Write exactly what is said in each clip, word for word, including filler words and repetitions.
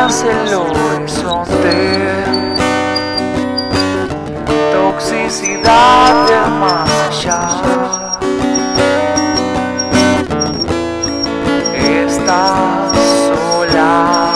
descubrirás el horizonte, toxicidad del más allá. Estás sola,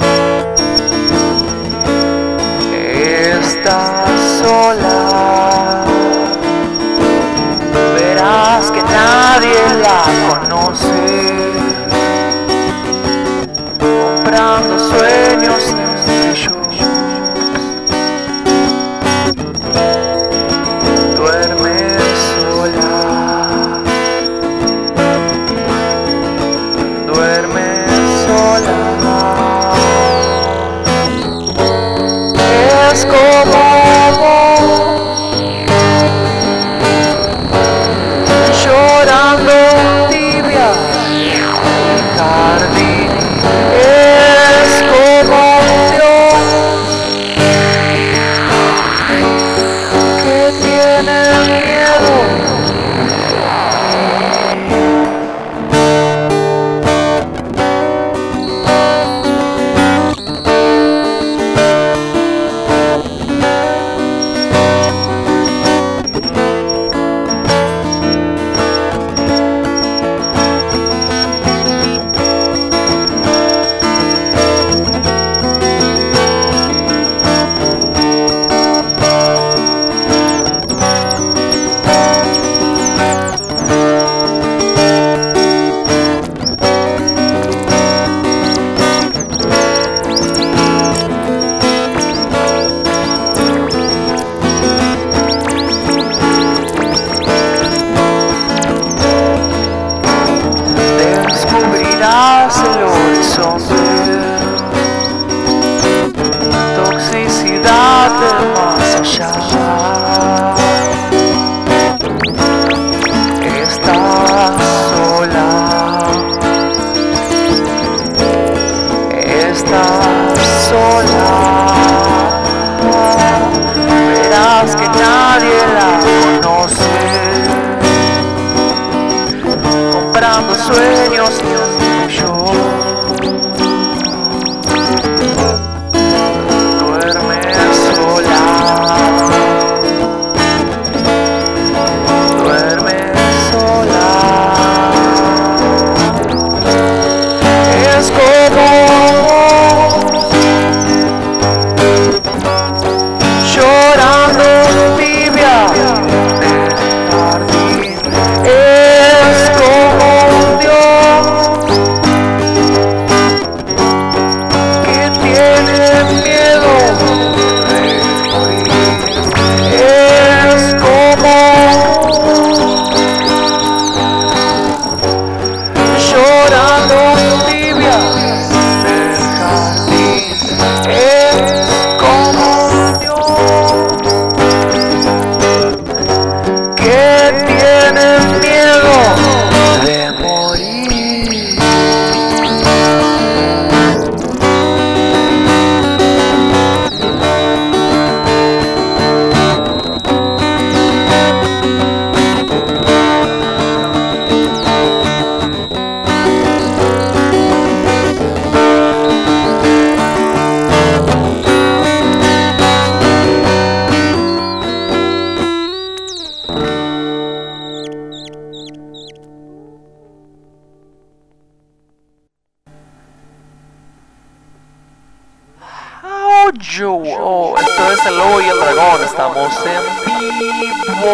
estás sola. Verás que nadie la conoce, comprando sueños entre ellos. Duerme sola, duerme sola. Es como vos, llorando tibia en el jardín. Es como Dios que tiene miedo. Descubrirás el horizonte, toxicidad del más allá. Estás sola, estás sola. Verás que nadie la conoce, comprando sueños y yo. Duerme sola, duerme sola. Es como llorando tibia en el jardín. Es como Dios que tiene miedo de morir. Es como llorando tibia en el jardín. Es como Dios que tiene miedo de morir. Yo, oh, esto es El Lobo y el Dragón. Estamos en vivo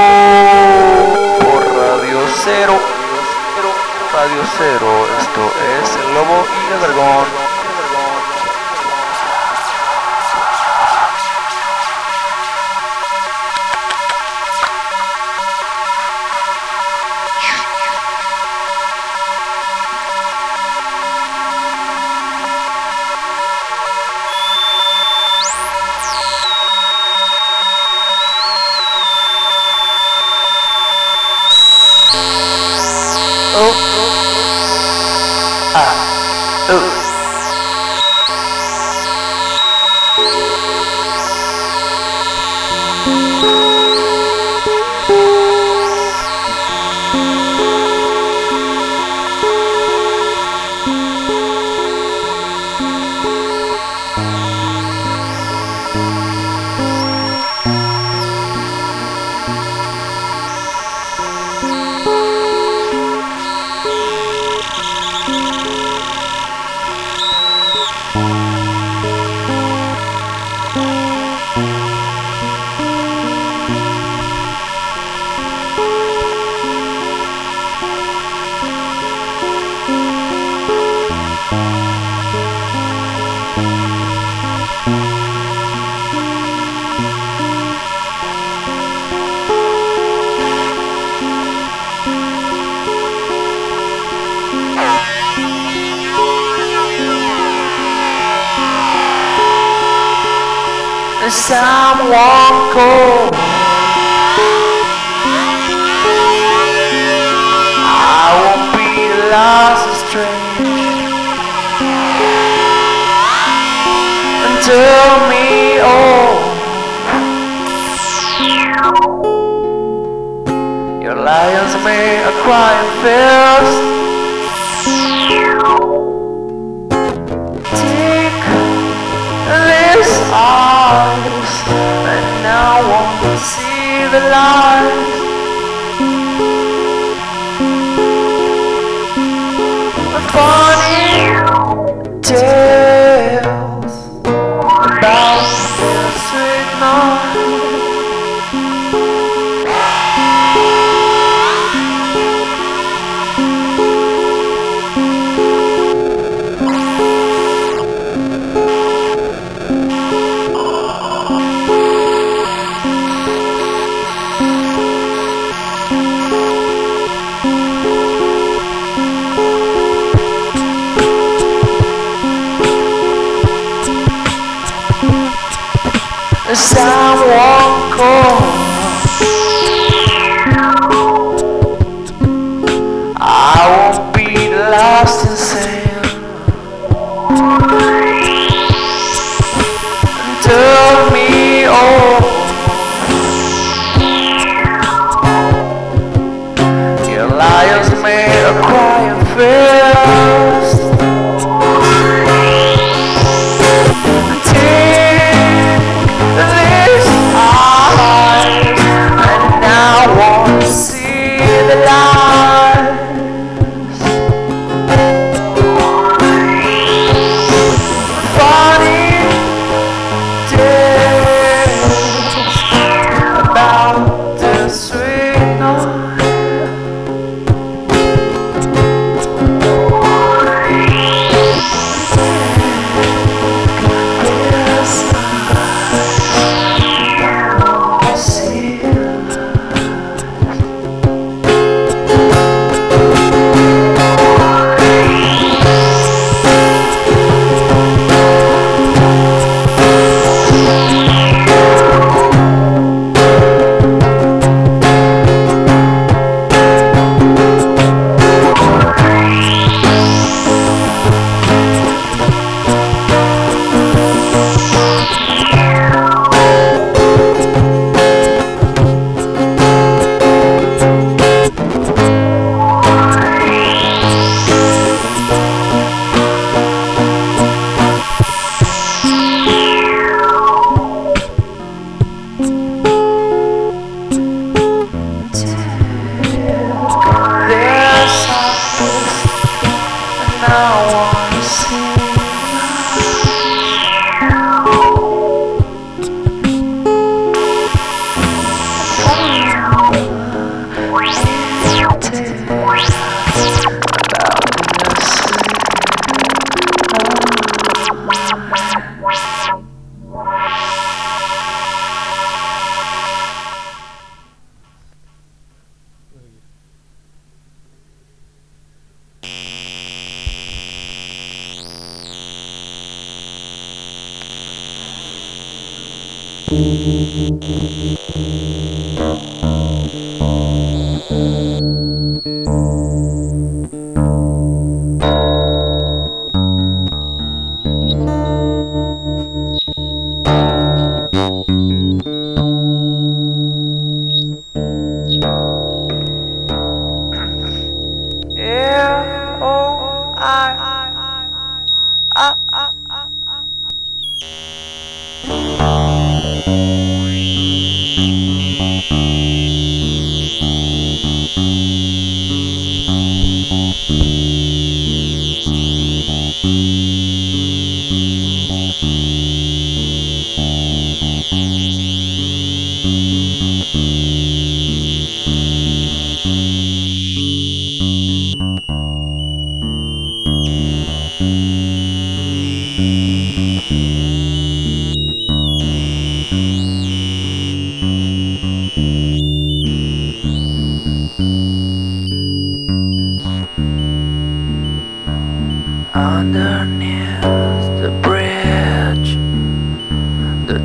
por Radio Cero. Radio Cero. Esto es El Lobo y el Dragón. Oh, ah, oh. someone cold. I won't be lost and strange until me oh. Your lions may a crying fast. Take this eyes and now won't see the light. Funny tales about the sweet night. Someone called. I won't be lost in sand until me oh. Your lions may a crying fast.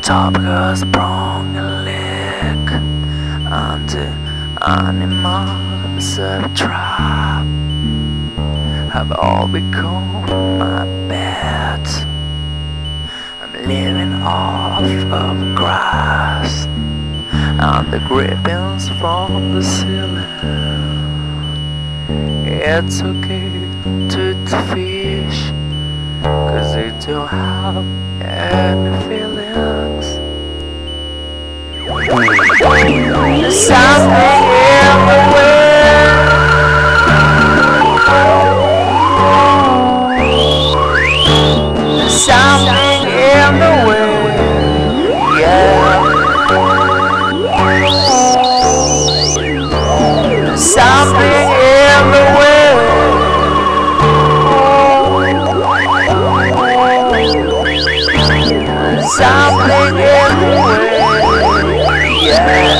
top has sprung a leak, and the animals I've trapped have all become my pets. I'm living off of grass and the drippings from the ceiling. It's okay to eat fish, 'cause they don't have any feelings. There's something in the wind. There's something in the wind, yeah. There's something in the wind. Something in the wind, yeah.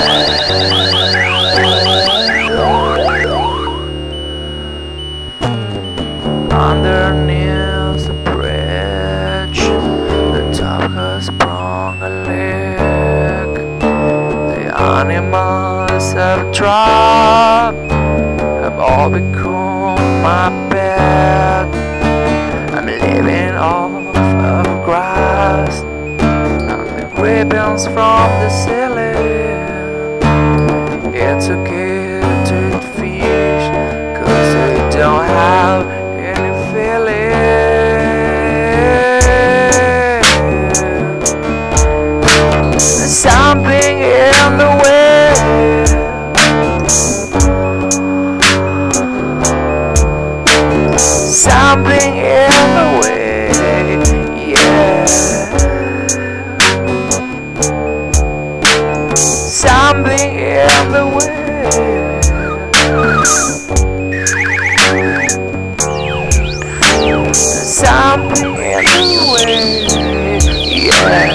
Underneath the bridge, the top has sprung a leak. The animals I've trapped have all become my pet. I'm living off of grass, ribbons from the ceiling. It's okay to eat fish, 'cause they don't have any feeling. There's something in the wind. Something in the wind, yeah. Something in the wind. Something in the wind, yeah.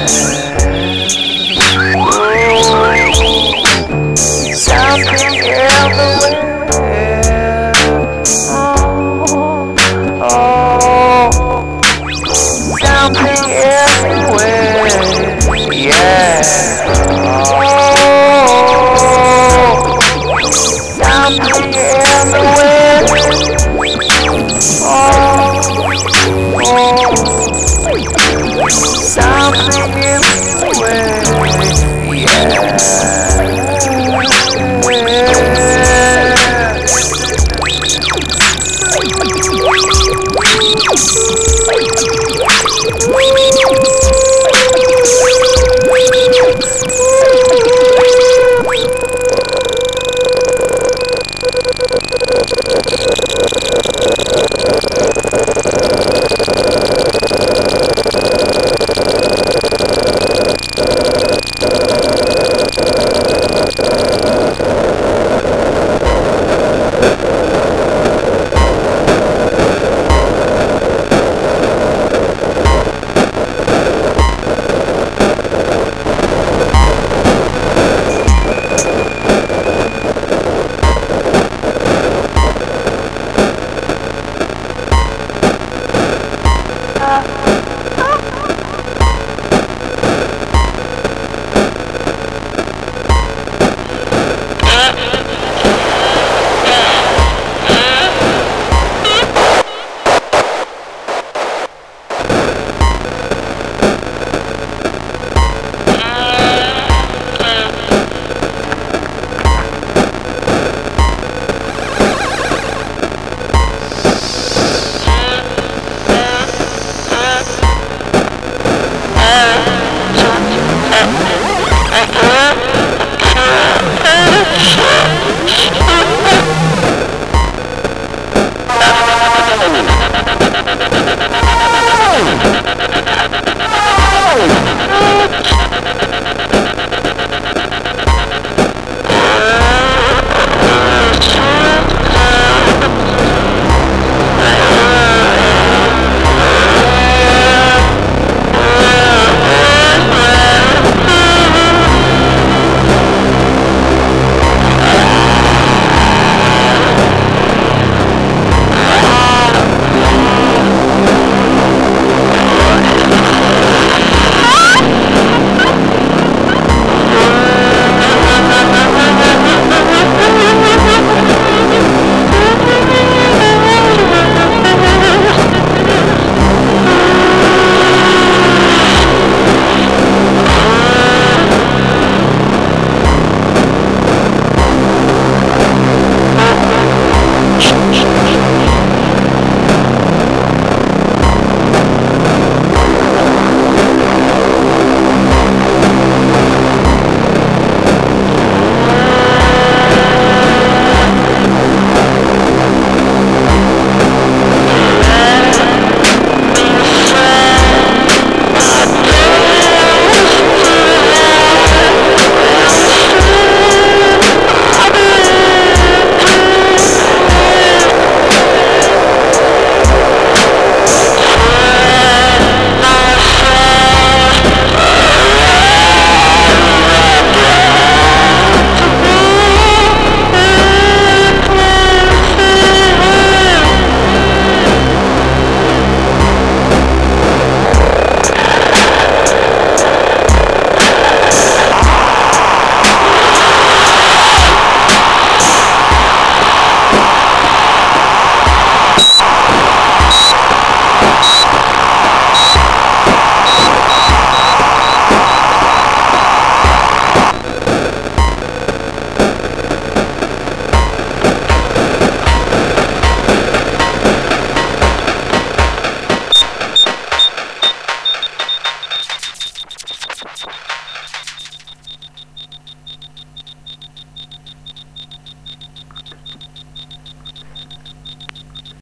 Oh, something in the wind. Oh, oh, something in the wind, yeah. Something in the wind. Oh, oh. Something in the wind, yeah. Uh,